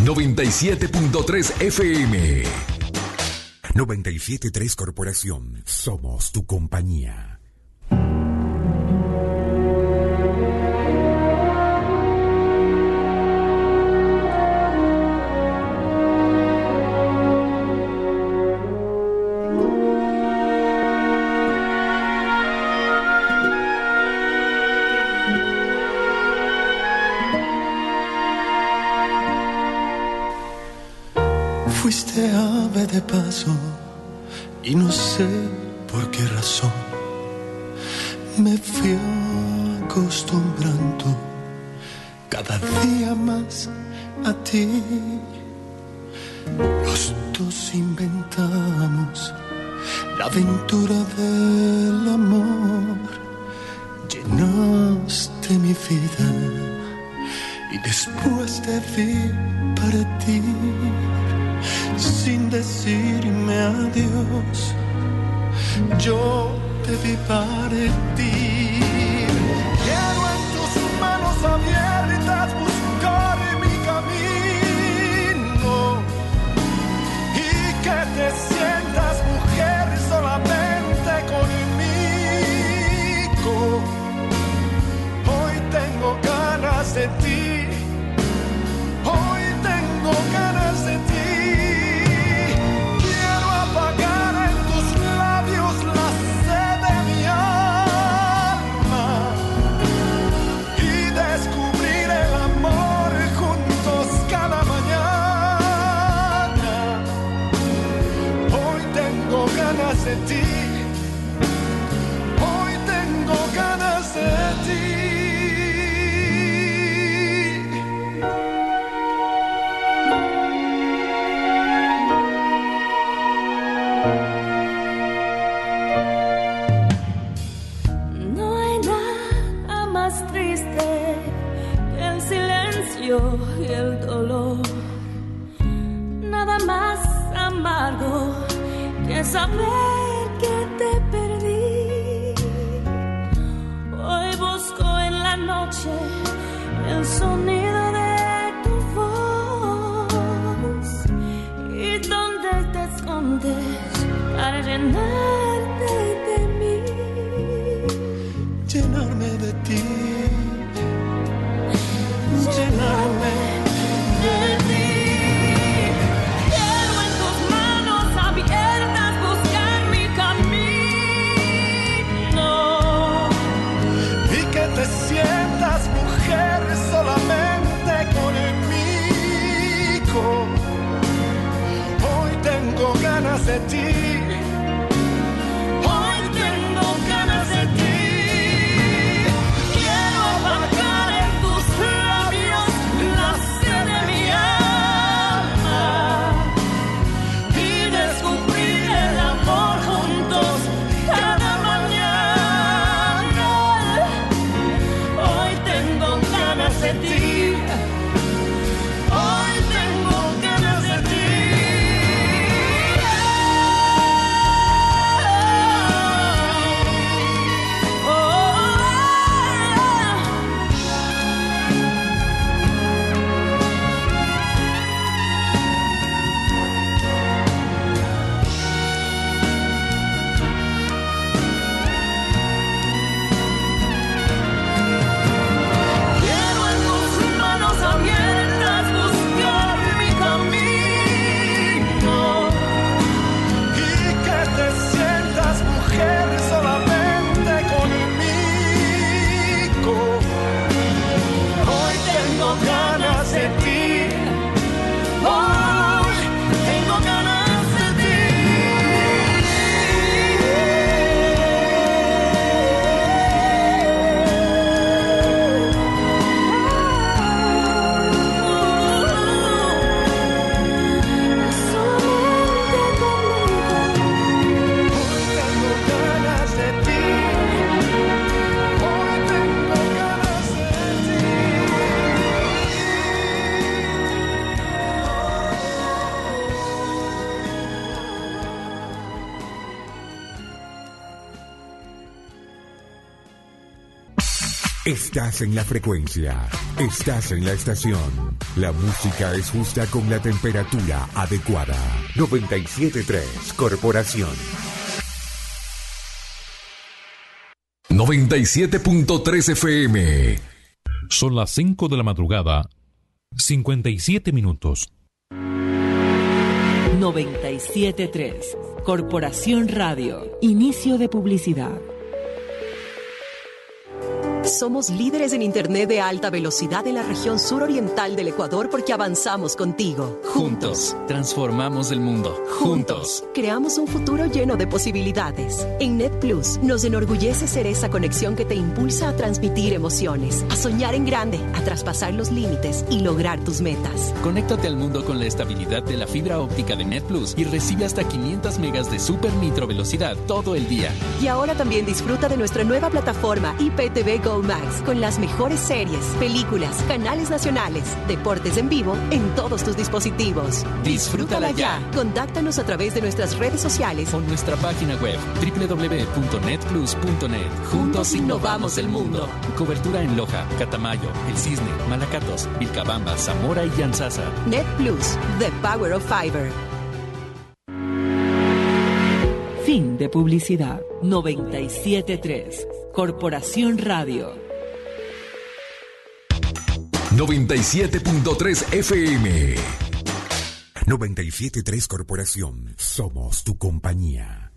97.3 FM. 97.3 Corporación. Somos tu compañía. Fuiste ave de paso y no sé por qué razón me fui acostumbrando cada día más a ti. Los dos inventamos la aventura del amor, llenaste mi vida y después te vi partir. Sin decirme adiós, yo te vi partir. Quiero en tus manos abiertas buscar mi camino y que te sientas mujer solamente conmigo. Hoy tengo ganas de ti, hoy tengo ganas de ti. De ti, hoy tengo ganas de ti. No hay nada más triste que el silencio y el dolor, nada más amargo que saber que te perdí. Hoy busco en la noche el sonido de tu voz y donde te escondes para llenarte de mí, llenarme de ti, llenarme de ti. Te sientas mujer solamente conmigo. Hoy tengo ganas de ti, hoy tengo ganas de ti. Quiero apagar en tus labios la sed de mi alma y descubrir el amor juntos cada mañana. De ti, hoy tengo ganas de ti. Estás en la frecuencia, estás en la estación. La música es justa con la temperatura adecuada. 97.3 Corporación. 97.3 FM. Son las 5 de la madrugada, 57 minutos. 97.3 Corporación Radio. Inicio de publicidad. Somos líderes en Internet de alta velocidad en la región suroriental del Ecuador porque avanzamos contigo. Juntos, transformamos el mundo. Juntos, creamos un futuro lleno de posibilidades. En NetPlus, nos enorgullece ser esa conexión que te impulsa a transmitir emociones, a soñar en grande, a traspasar los límites y lograr tus metas. Conéctate al mundo con la estabilidad de la fibra óptica de NetPlus y recibe hasta 500 megas de super micro velocidad todo el día. Y ahora también disfruta de nuestra nueva plataforma IPTV Go Max con las mejores series, películas, canales nacionales, deportes en vivo en todos tus dispositivos. Disfrútala ya. Contáctanos a través de nuestras redes sociales o nuestra página web www.netplus.net. Juntos innovamos el mundo. Cobertura en Loja, Catamayo, El Cisne, Malacatos, Vilcabamba, Zamora y Yanzasa. NetPlus, the power of fiber. Fin de publicidad. 97.3 Corporación Radio. 97.3 FM. 97.3 Corporación. Somos tu compañía.